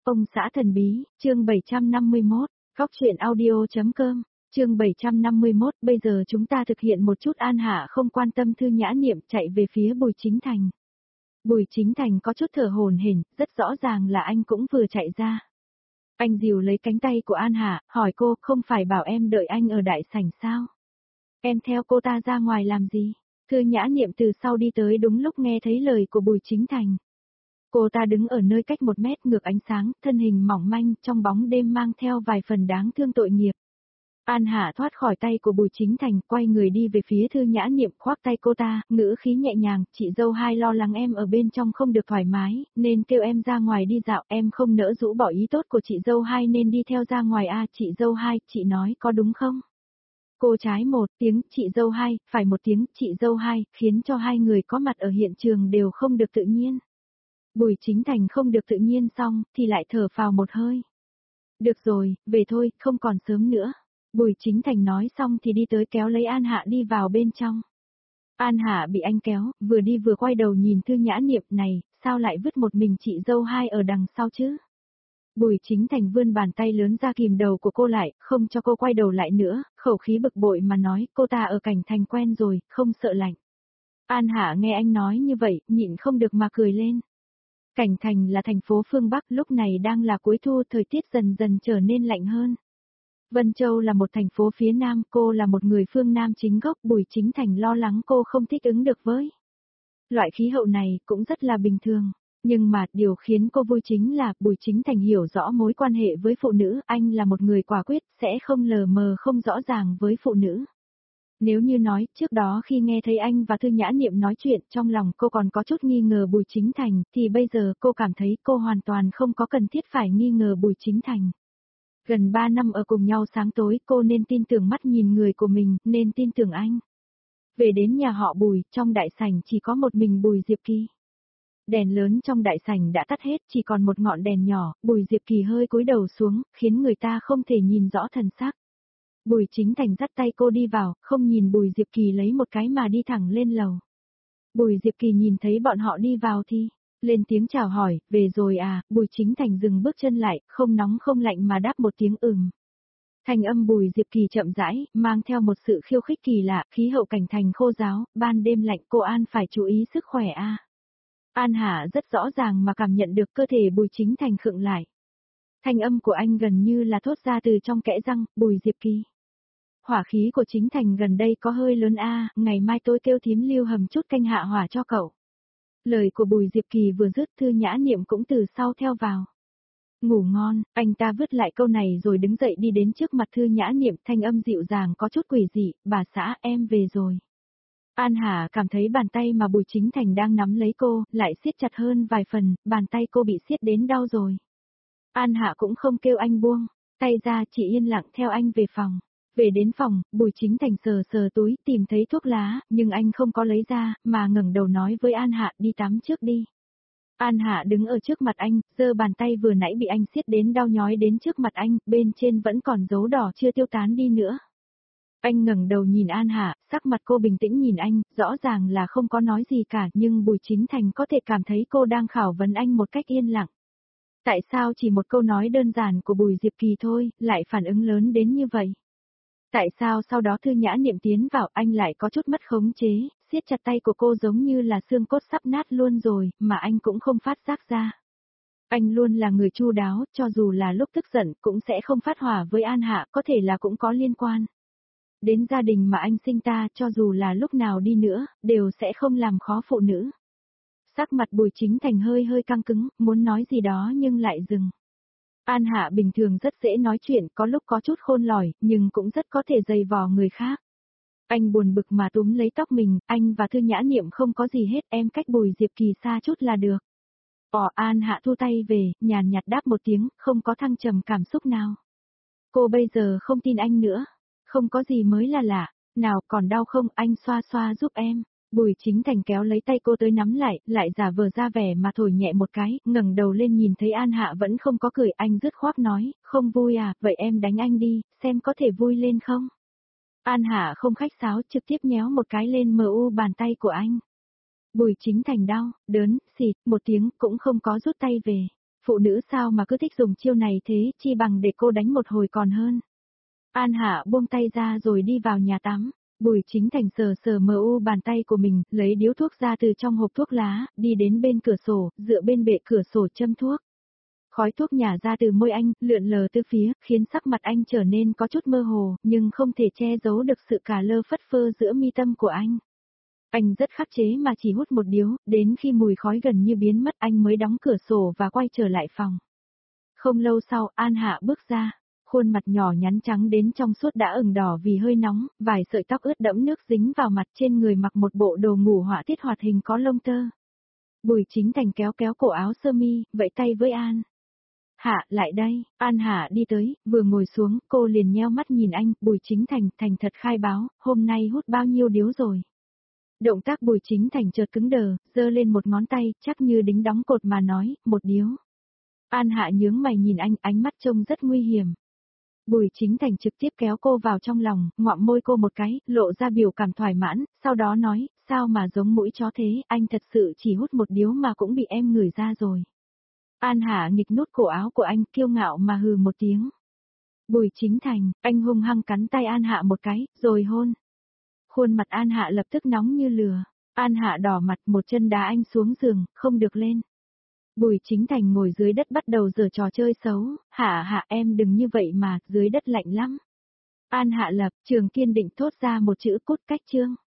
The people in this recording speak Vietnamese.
Ông xã thần bí, chương 751, Góc truyện audio.com, chương 751, bây giờ chúng ta thực hiện một chút. An Hạ không quan tâm Thư Nhã Niệm chạy về phía Bùi Chính Thành. Bùi Chính Thành có chút thở hổn hển, rất rõ ràng là anh cũng vừa chạy ra. Anh dìu lấy cánh tay của An Hạ, hỏi cô, không phải bảo em đợi anh ở đại sảnh sao? Em theo cô ta ra ngoài làm gì? Thư Nhã Niệm từ sau đi tới đúng lúc nghe thấy lời của Bùi Chính Thành. Cô ta đứng ở nơi cách 1 mét ngược ánh sáng, thân hình mỏng manh, trong bóng đêm mang theo vài phần đáng thương tội nghiệp. An Hạ thoát khỏi tay của Bùi Chính Thành, quay người đi về phía Thư Nhã Niệm, khoác tay cô ta, ngữ khí nhẹ nhàng, chị dâu hai lo lắng em ở bên trong không được thoải mái, nên kêu em ra ngoài đi dạo, em không nỡ rũ bỏ ý tốt của chị dâu hai nên đi theo ra ngoài chị dâu hai, chị nói có đúng không? Cô trái 1 tiếng, chị dâu hai, phải 1 tiếng, chị dâu hai, khiến cho hai người có mặt ở hiện trường đều không được tự nhiên. Bùi Chính Thành không được tự nhiên xong, thì lại thở phào một hơi. Được rồi, về thôi, không còn sớm nữa. Bùi Chính Thành nói xong thì đi tới kéo lấy An Hạ đi vào bên trong. An Hạ bị anh kéo, vừa đi vừa quay đầu nhìn Thư Nhã Niệm, này, sao lại vứt một mình chị dâu hai ở đằng sau chứ? Bùi Chính Thành vươn bàn tay lớn ra kìm đầu của cô lại, không cho cô quay đầu lại nữa, khẩu khí bực bội mà nói, cô ta ở Cảnh Thành quen rồi, không sợ lạnh. An Hạ nghe anh nói như vậy, nhịn không được mà cười lên. Cảnh Thành là thành phố phương Bắc, lúc này đang là cuối thu, thời tiết dần dần trở nên lạnh hơn. Vân Châu là một thành phố phía Nam, cô là một người phương Nam chính gốc, Bùi Chính Thành lo lắng cô không thích ứng được với loại khí hậu này, cũng rất là bình thường. Nhưng mà, điều khiến cô vui chính là, Bùi Chính Thành hiểu rõ mối quan hệ với phụ nữ, anh là một người quả quyết, sẽ không lờ mờ không rõ ràng với phụ nữ. Nếu như nói, trước đó khi nghe thấy anh và Thư Nhã Niệm nói chuyện, trong lòng cô còn có chút nghi ngờ Bùi Chính Thành, thì bây giờ cô cảm thấy cô hoàn toàn không có cần thiết phải nghi ngờ Bùi Chính Thành. Gần 3 năm ở cùng nhau sáng tối, cô nên tin tưởng mắt nhìn người của mình, nên tin tưởng anh. Về đến nhà họ Bùi, trong đại sảnh chỉ có một mình Bùi Diệp Kỳ. Đèn lớn trong đại sảnh đã tắt hết, chỉ còn một ngọn đèn nhỏ, Bùi Diệp Kỳ hơi cúi đầu xuống, khiến người ta không thể nhìn rõ thần sắc. Bùi Chính Thành dắt tay cô đi vào, không nhìn Bùi Diệp Kỳ lấy một cái mà đi thẳng lên lầu. Bùi Diệp Kỳ nhìn thấy bọn họ đi vào thì lên tiếng chào hỏi, về rồi à? Bùi Chính Thành dừng bước chân lại, không nóng không lạnh mà đáp một tiếng Thanh âm Bùi Diệp Kỳ chậm rãi, mang theo một sự khiêu khích kỳ lạ, khí hậu Cảnh Thành khô ráo, ban đêm lạnh, cô An phải chú ý sức khỏe a. An Hạ rất rõ ràng mà cảm nhận được cơ thể Bùi Chính Thành khựng lại. Thanh âm của anh gần như là thốt ra từ trong kẽ răng, Bùi Diệp Kỳ. Hỏa khí của Chính Thành gần đây có hơi lớn ngày mai tôi kêu thím Lưu hầm chút canh hạ hỏa cho cậu. Lời của Bùi Diệp Kỳ vừa dứt, Thư Nhã Niệm cũng từ sau theo vào. Ngủ ngon, anh ta vứt lại câu này rồi đứng dậy đi đến trước mặt Thư Nhã Niệm, thanh âm dịu dàng có chút quỷ dị, bà xã em về rồi. An Hà cảm thấy bàn tay mà Bùi Chính Thành đang nắm lấy cô, lại siết chặt hơn vài phần, bàn tay cô bị siết đến đau rồi. An Hạ cũng không kêu anh buông, tay ra chỉ yên lặng theo anh về phòng. Về đến phòng, Bùi Chính Thành sờ sờ túi tìm thấy thuốc lá, nhưng anh không có lấy ra, mà ngẩng đầu nói với An Hạ đi tắm trước đi. An Hạ đứng ở trước mặt anh, giơ bàn tay vừa nãy bị anh siết đến đau nhói đến trước mặt anh, bên trên vẫn còn dấu đỏ chưa tiêu tán đi nữa. Anh ngẩng đầu nhìn An Hạ, sắc mặt cô bình tĩnh nhìn anh, rõ ràng là không có nói gì cả, nhưng Bùi Chính Thành có thể cảm thấy cô đang khảo vấn anh một cách yên lặng. Tại sao chỉ một câu nói đơn giản của Bùi Diệp Kỳ thôi, lại phản ứng lớn đến như vậy? Tại sao sau đó Thư Nhã Niệm tiến vào, anh lại có chút mất khống chế, siết chặt tay của cô giống như là xương cốt sắp nát luôn rồi, mà anh cũng không phát giác ra. Anh luôn là người chu đáo, cho dù là lúc tức giận cũng sẽ không phát hỏa với An Hạ, có thể là cũng có liên quan đến gia đình mà anh sinh ta, cho dù là lúc nào đi nữa, đều sẽ không làm khó phụ nữ. Sắc mặt Bùi Chính Thành hơi hơi căng cứng, muốn nói gì đó nhưng lại dừng. An Hạ bình thường rất dễ nói chuyện, có lúc có chút khôn lỏi, nhưng cũng rất có thể dày vò người khác. Anh buồn bực mà túm lấy tóc mình, anh và Thư Nhã Niệm không có gì hết, em cách Bùi Diệp Kỳ xa chút là được. An Hạ thu tay về, nhàn nhạt đáp một tiếng, không có thăng trầm cảm xúc nào. Cô bây giờ không tin anh nữa. Không có gì mới là lạ. Nào còn đau không, anh xoa xoa giúp em. Bùi Chính Thành kéo lấy tay cô tới nắm lại giả vờ ra vẻ mà thổi nhẹ một cái, ngẩng đầu lên nhìn thấy An Hạ vẫn không có cười, anh dứt khoát nói, không vui à, vậy em đánh anh đi, xem có thể vui lên không. An Hạ không khách sáo, trực tiếp nhéo một cái lên bàn tay của anh. Bùi Chính Thành đau, đớn, xịt, một tiếng cũng không có rút tay về. Phụ nữ sao mà cứ thích dùng chiêu này thế, chi bằng để cô đánh một hồi còn hơn. An Hạ buông tay ra rồi đi vào nhà tắm. Bùi Chính Thành sờ sờ mờ u bàn tay của mình, lấy điếu thuốc ra từ trong hộp thuốc lá, đi đến bên cửa sổ, dựa bên bệ cửa sổ châm thuốc. Khói thuốc nhả ra từ môi anh, lượn lờ từ phía, khiến sắc mặt anh trở nên có chút mơ hồ, nhưng không thể che giấu được sự cả lơ phất phơ giữa mi tâm của anh. Anh rất khắc chế mà chỉ hút một điếu, đến khi mùi khói gần như biến mất anh mới đóng cửa sổ và quay trở lại phòng. Không lâu sau, An Hạ bước ra. Khuôn mặt nhỏ nhắn trắng đến trong suốt đã ửng đỏ vì hơi nóng, vài sợi tóc ướt đẫm nước dính vào mặt, trên người mặc một bộ đồ ngủ họa tiết hoạt hình có lông tơ. Bùi Chính Thành kéo kéo cổ áo sơ mi, vẫy tay với An Hạ, lại đây. An Hạ đi tới, vừa ngồi xuống, cô liền nheo mắt nhìn anh. Bùi Chính Thành, thành thật khai báo, hôm nay hút bao nhiêu điếu rồi. Động tác Bùi Chính Thành chợt cứng đờ, giơ lên một ngón tay, chắc như đính đóng cột mà nói, một điếu. An Hạ nhướng mày nhìn anh, ánh mắt trông rất nguy hiểm. Bùi Chính Thành trực tiếp kéo cô vào trong lòng, ngoạm môi cô một cái, lộ ra biểu cảm thoải mãn, sau đó nói, sao mà giống mũi chó thế, anh thật sự chỉ hút một điếu mà cũng bị em ngửi ra rồi. An Hạ nghịch nút cổ áo của anh, kiêu ngạo mà hừ một tiếng. Bùi Chính Thành, anh hung hăng cắn tay An Hạ một cái, rồi hôn. Khuôn mặt An Hạ lập tức nóng như lửa. An Hạ đỏ mặt, một chân đá anh xuống giường, không được lên. Bùi Chính Thành ngồi dưới đất bắt đầu giở trò chơi xấu, Hạ em đừng như vậy mà, dưới đất lạnh lắm. An Hạ lập, Trường kiên định thốt ra một chữ cút cách chương.